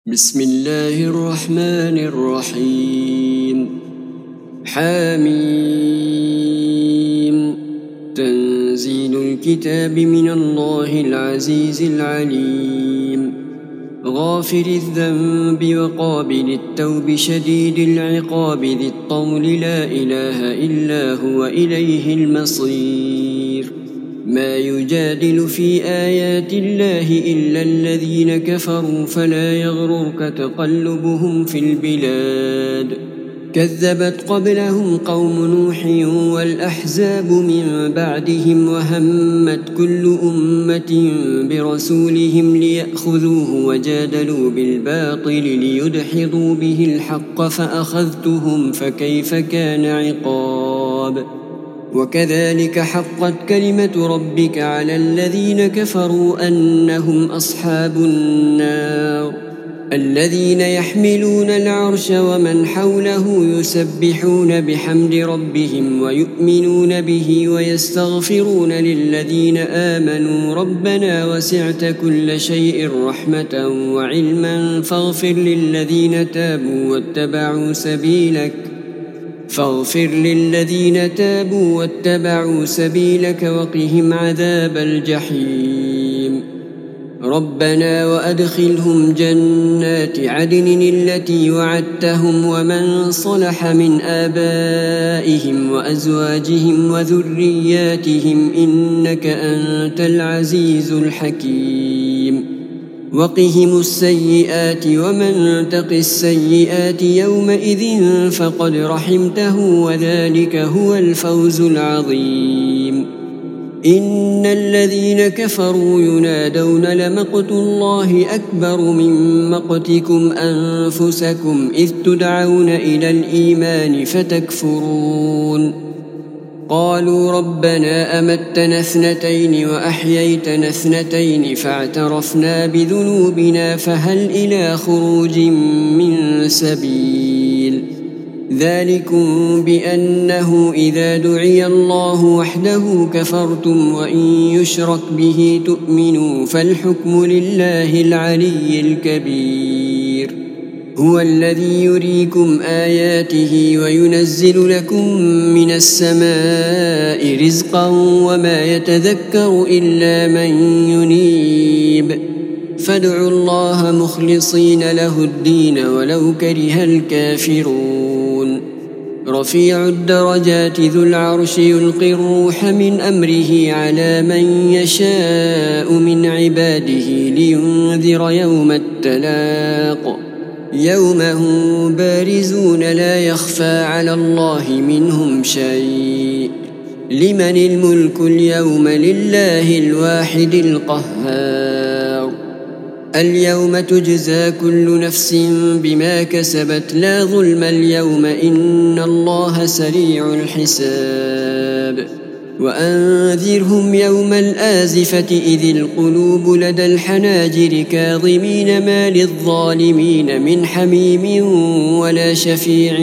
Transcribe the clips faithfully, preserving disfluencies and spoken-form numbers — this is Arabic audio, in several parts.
بسم الله الرحمن الرحيم. حميم. تنزيل الكتاب من الله العزيز العليم. غافر الذنب وقابل التوب شديد العقاب ذي الطول لا إله إلا هو إليه المصير. ما يجادل في آيات الله إلا الذين كفروا فلا يغررك تقلبهم في البلاد. كذبت قبلهم قوم نوح والأحزاب من بعدهم وهمت كل أمة برسولهم ليأخذوه وجادلوا بالباطل ليدحضوا به الحق فأخذتهم فكيف كان عقاب. وكذلك حقت كلمة ربك على الذين كفروا أنهم أصحاب النار. الذين يحملون العرش ومن حوله يسبحون بحمد ربهم ويؤمنون به ويستغفرون للذين آمنوا ربنا وسعت كل شيء رحمة وعلما فاغفر للذين تابوا واتبعوا سبيلك فاغفر للذين تابوا واتبعوا سبيلك وقهم عذاب الجحيم. ربنا وأدخلهم جنات عدن التي وعدتهم ومن صلح من آبائهم وأزواجهم وذرياتهم إنك أنت العزيز الحكيم. وقهم السيئات ومن تق السيئات يومئذ فقد رحمته وذلك هو الفوز العظيم. إن الذين كفروا ينادون لمقت الله أكبر من مقتكم أنفسكم إذ تدعون إلى الإيمان فتكفرون. قالوا ربنا أمتنا اثنتين وأحييتنا اثنتين فاعترفنا بذنوبنا فهل إلى خروج من سبيل. ذلكم بأنه إذا دعي الله وحده كفرتم وإن يشرك به تؤمنوا فالحكم لله العلي الكبير. هو الذي يريكم آياته وينزل لكم من السماء رزقا وما يتذكر إلا من ينيب. فادعوا الله مخلصين له الدين ولو كره الكافرون. رفيع الدرجات ذو العرش يلقي الروح من أمره على من يشاء من عباده لينذر يوم التلاق. يوم هم بارزون لا يخفى على الله منهم شيء. لمن الملك اليوم لله الواحد القهار. اليوم تجزى كل نفس بما كسبت لا ظلم اليوم إن الله سريع الحساب. وأنذرهم يوم الآزفة إذ القلوب لدى الحناجر كاظمين ما للظالمين من حميم ولا شفيع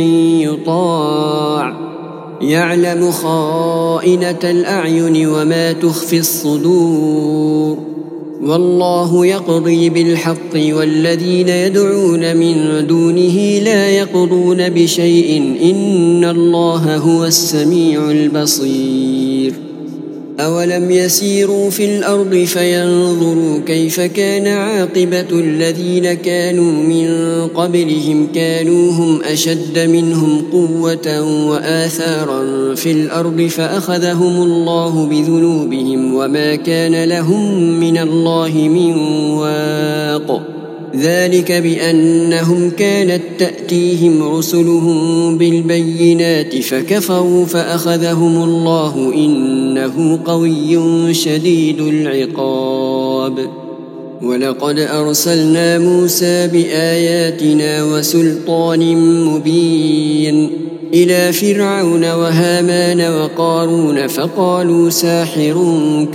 يطاع. يعلم خائنة الأعين وما تخفي الصدور. والله يقضي بالحق والذين يدعون من دونه لا يقضون بشيء إن الله هو السميع البصير. أولم يسيروا في الأرض فينظروا كيف كان عاقبة الذين كانوا من قبلهم كانوا هم أشد منهم قوة وآثارا في الأرض فأخذهم الله بذنوبهم وما كان لهم من الله من واق. ذلك بأنهم كانت تأتيهم رسلهم بالبينات فكفروا فأخذهم الله إنه قوي شديد العقاب. ولقد أرسلنا موسى بآياتنا وسلطان مبين إلى فرعون وهامان وقارون فقالوا ساحر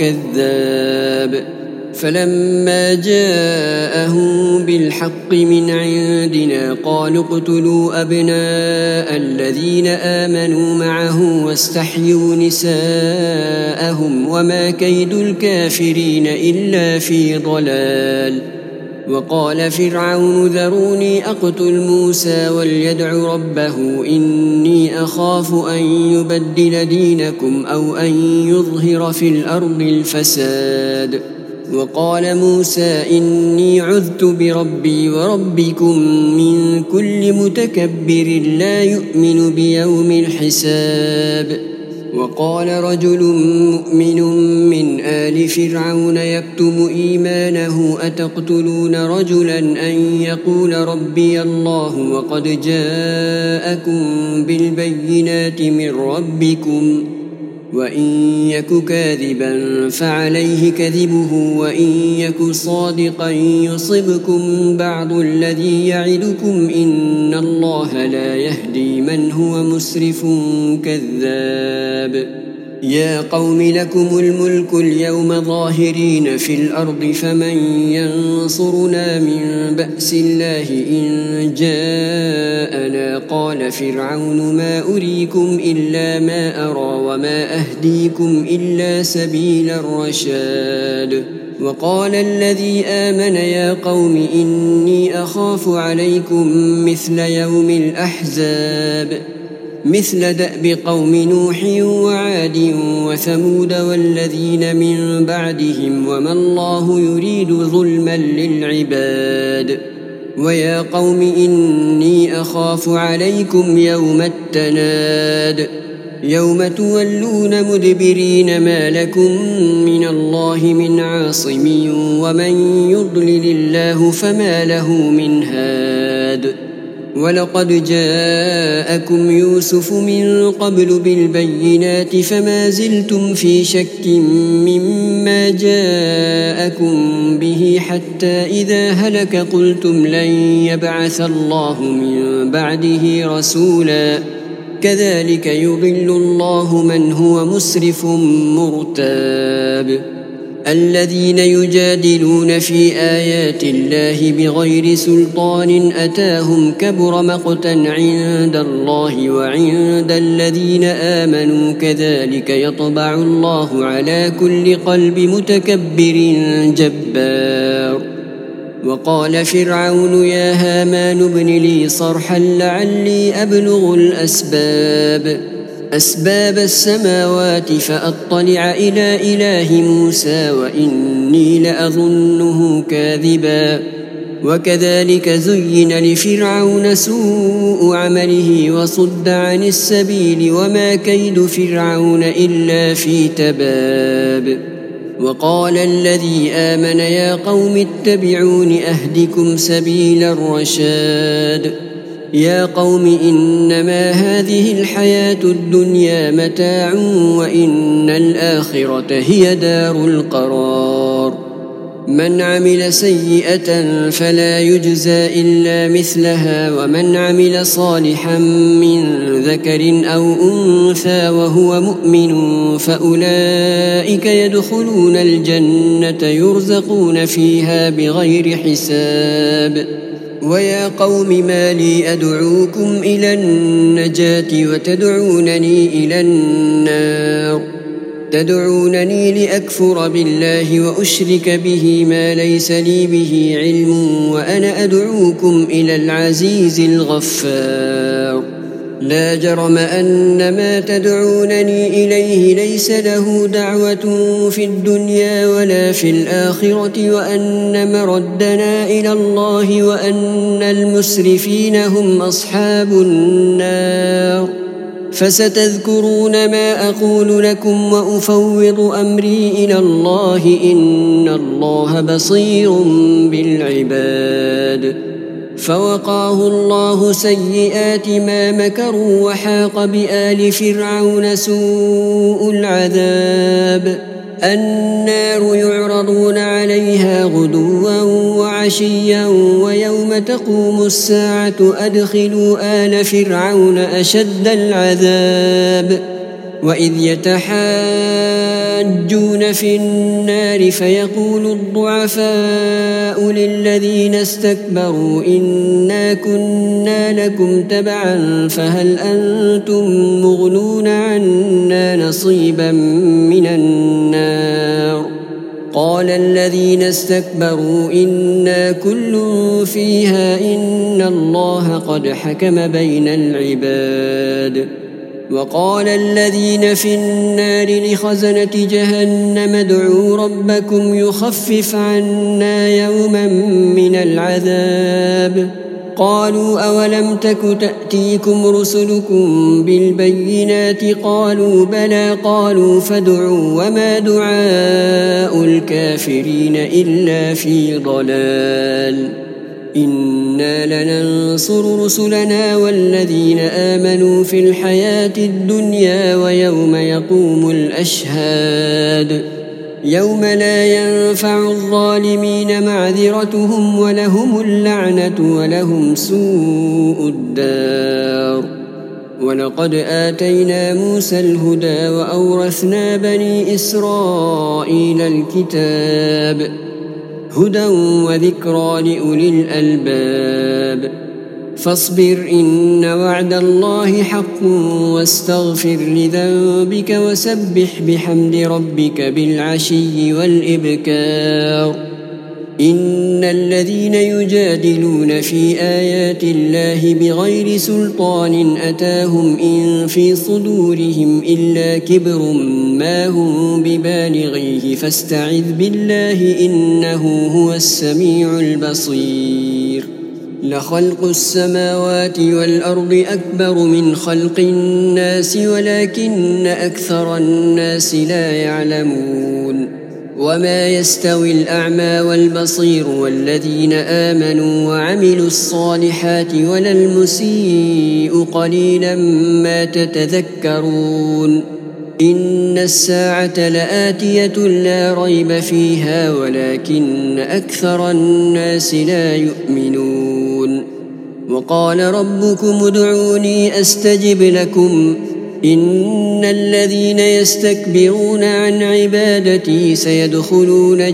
كذاب. فلما جاءهم بالحق من عندنا قالوا اقتلوا أبناء الذين آمنوا معه واستحيوا نساءهم وما كيد الكافرين إلا في ضلال. وقال فرعون ذروني أقتل موسى وليدع ربه إني أخاف أن يبدل دينكم أو أن يظهر في الأرض الفساد. وقال موسى إني عذت بربي وربكم من كل متكبر لا يؤمن بيوم الحساب. وقال رجل مؤمن من آل فرعون يكتم إيمانه أتقتلون رجلا أن يقول ربي الله وقد جاءكم بالبينات من ربكم وإن يك كاذبا فعليه كذبه وإن يك صادقا يصبكم بعض الذي يعدكم إن الله لا يهدي من هو مسرف كذاب. يا قوم لكم الملك اليوم ظاهرين في الأرض فمن ينصرنا من بأس الله إن جاءنا. قال فرعون ما أريكم إلا ما أرى وما أهديكم إلا سبيل الرشاد. وقال الذي آمن يا قوم إني أخاف عليكم مثل يوم الأحزاب مثل دأب قوم نوح وعاد وثمود والذين من بعدهم وما الله يريد ظلما للعباد. ويا قوم إني أخاف عليكم يوم التناد يوم تولون مدبرين ما لكم من الله من عاصم ومن يضلل الله فما له من هاد. ولقد جاءكم يوسف من قبل بالبينات فما زلتم في شك مما جاءكم به حتى إذا هلك قلتم لن يبعث الله من بعده رسولا كذلك يضل الله من هو مسرف مرتاب. الذين يجادلون في آيات الله بغير سلطان أتاهم كبر مقتا عند الله وعند الذين آمنوا كذلك يطبع الله على كل قلب متكبر جبار. وقال فرعون يا هامان ابن لي صرحا لعلي أبلغ الأسباب أسباب السماوات فأطلع إلى إله موسى وإني لأظنه كاذبا. وكذلك زين لفرعون سوء عمله وصد عن السبيل وما كيد فرعون إلا في تباب. وقال الذي آمن يا قوم اتبعون أهدكم سبيل الرشاد. يا قوم إنما هذه الحياة الدنيا متاع وإن الآخرة هي دار القرار. من عمل سيئة فلا يجزى إلا مثلها ومن عمل صالحا من ذكر أو أنثى وهو مؤمن فأولئك يدخلون الجنة يرزقون فيها بغير حساب. ويا قوم ما لي أدعوكم إلى النجاة وتدعونني إلى النار تدعونني لأكفر بالله وأشرك به ما ليس لي به علم وأنا أدعوكم إلى العزيز الغفار. لا جرم أن ما تدعونني إليه ليس له دعوة في الدنيا ولا في الآخرة وأن مردنا إلى الله وأن المسرفين هم أصحاب النار. فستذكرون ما أقول لكم وأفوض أمري إلى الله إن الله بصير بالعباد. فوقاه الله سيئات ما مكروا وحاق بآل فرعون سوء العذاب. النار يعرضون عليها غدوا وعشيا ويوم تقوم الساعة أدخلوا آل فرعون أشد العذاب. وإذ يتحاجون في النار فيقول الضعفاء للذين استكبروا إنا كنا لكم تبعا فهل أنتم مغنون عنا نصيبا من النار قال الذين استكبروا إنا كل فيها إن الله قد حكم بين العباد وقال الذين في النار لخزنة جهنم ادعوا ربكم يخفف عنا يوما من العذاب قالوا أولم تك تأتيكم رسلكم بالبينات قالوا بلى قالوا فادعوا وما دعاء الكافرين إلا في ضلال إنا لننصر رسلنا والذين آمنوا في الحياة الدنيا ويوم يقوم الأشهاد يوم لا ينفع الظالمين معذرتهم ولهم اللعنة ولهم سوء الدار ولقد آتينا موسى الهدى وأورثنا بني إسرائيل الكتاب هدى وذكرى لأولي الألباب فاصبر إن وعد الله حق واستغفر لذنبك وسبح بحمد ربك بالعشي والإبكار إن الذين يجادلون في آيات الله بغير سلطان أتاهم إن في صدورهم إلا كبر ما هم ببالغيه فاستعذ بالله إنه هو السميع البصير لخلق السماوات والأرض أكبر من خلق الناس ولكن أكثر الناس لا يعلمون وما يستوي الأعمى والبصير والذين آمنوا وعملوا الصالحات ولا المسيء قليلا ما تتذكرون إن الساعة لآتية لا ريب فيها ولكن أكثر الناس لا يؤمنون وقال ربكم ادعوني أستجب لكم إن الذين يستكبرون عن عبادتي سيدخلون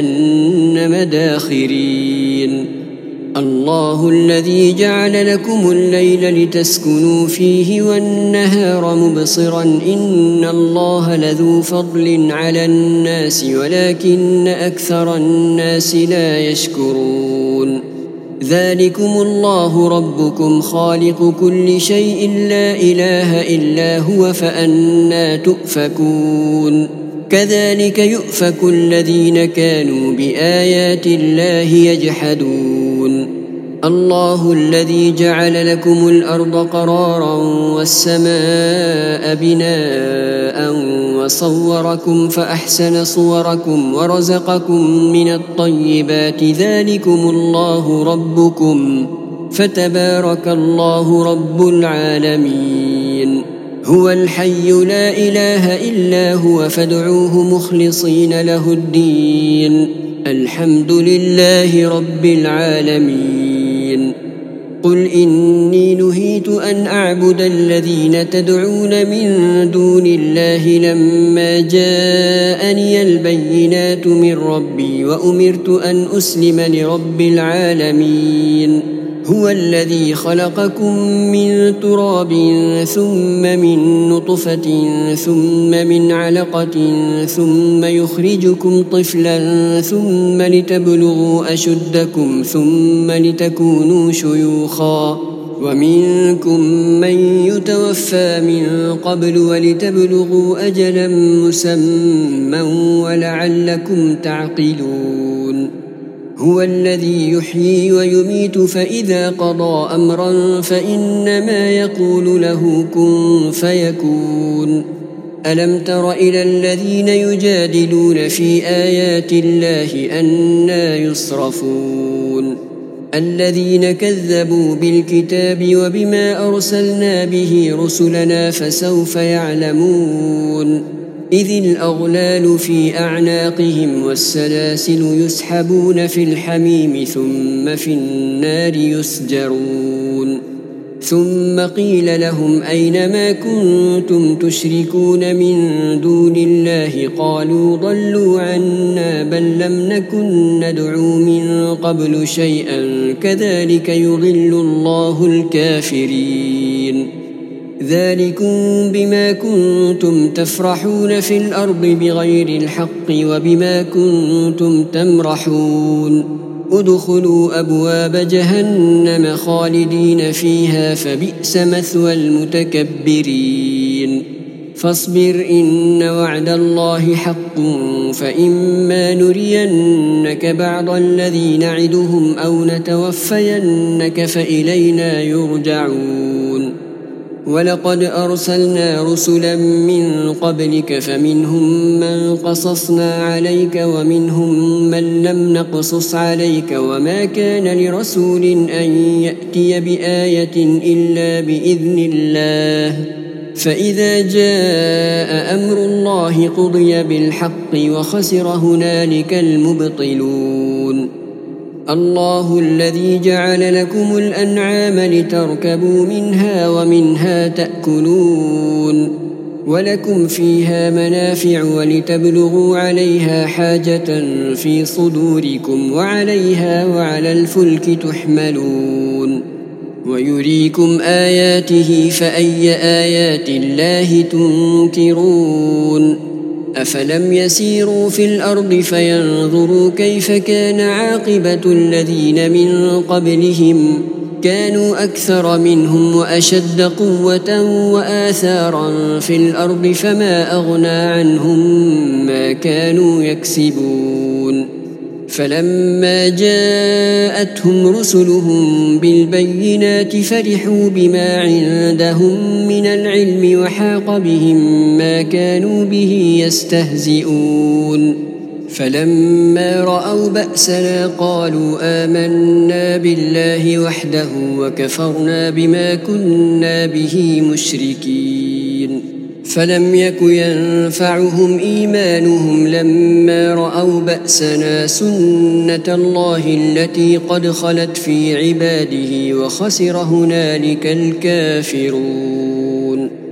جهنم داخرين الله الذي جعل لكم الليل لتسكنوا فيه والنهار مبصرا إن الله لذو فضل على الناس ولكن أكثر الناس لا يشكرون ذلكم الله ربكم خالق كل شيء لا إله إلا هو فأنى تؤفكون كذلك يؤفك الذين كانوا بآيات الله يجحدون الله الذي جعل لكم الأرض قرارا والسماء بناء وصوركم فأحسن صوركم ورزقكم من الطيبات ذلكم الله ربكم فتبارك الله رب العالمين هو الحي لا إله إلا هو فادعوه مخلصين له الدين الحمد لله رب العالمين قل إني نهيت أن أعبد الذين تدعون من دون الله لما جاءني البينات من ربي وأمرت أن أسلم لرب العالمين هو الذي خلقكم من تراب ثم من نطفة ثم من علقة ثم يخرجكم طفلا ثم لتبلغوا أشدكم ثم لتكونوا شيوخا ومنكم من يتوفى من قبل ولتبلغوا أجلا مسمى ولعلكم تعقلون هو الذي يحيي ويميت فإذا قضى أمرا فإنما يقول له كن فيكون ألم تر إلى الذين يجادلون في آيات الله أنى يصرفون الذين كذبوا بالكتاب وبما أرسلنا به رسلنا فسوف يعلمون إذ الأغلال في أعناقهم والسلاسل يسحبون في الحميم ثم في النار يسجرون ثم قيل لهم أين ما كنتم تشركون من دون الله قالوا ضلوا عنا بل لم نكن ندعو من قبل شيئا كذلك يضل الله الكافرين ذلكم بما كنتم تفرحون في الأرض بغير الحق وبما كنتم تمرحون ادخلوا أبواب جهنم خالدين فيها فبئس مثوى المتكبرين فاصبر إن وعد الله حق فإما نرينك بعض الذي نعدهم أو نتوفينك فإلينا يرجعون ولقد أرسلنا رسلا من قبلك فمنهم من قصصنا عليك ومنهم من لم نقصص عليك وما كان لرسول أن يأتي بآية إلا بإذن الله فإذا جاء أمر الله قضي بالحق وخسر هنالك المبطلون الله الذي جعل لكم الأنعام لتركبوا منها ومنها تأكلون ولكم فيها منافع ولتبلغوا عليها حاجة في صدوركم وعليها وعلى الفلك تحملون ويريكم آياته فأي آيات الله تنكرون أفلم يسيروا في الأرض فينظروا كيف كان عاقبة الذين من قبلهم كانوا أكثر منهم وأشد قوة وآثارا في الأرض فما أغنى عنهم ما كانوا يكسبون فلما جاءتهم رسلهم بالبينات فرحوا بما عندهم من العلم وحاق بهم ما كانوا به يستهزئون فلما رأوا بأسنا قالوا آمنا بالله وحده وكفرنا بما كنا به مشركين فلم يك ينفعهم إيمانهم لما رأوا بأسنا سنة الله التي قد خلت في عباده وخسر هنالك الكافرون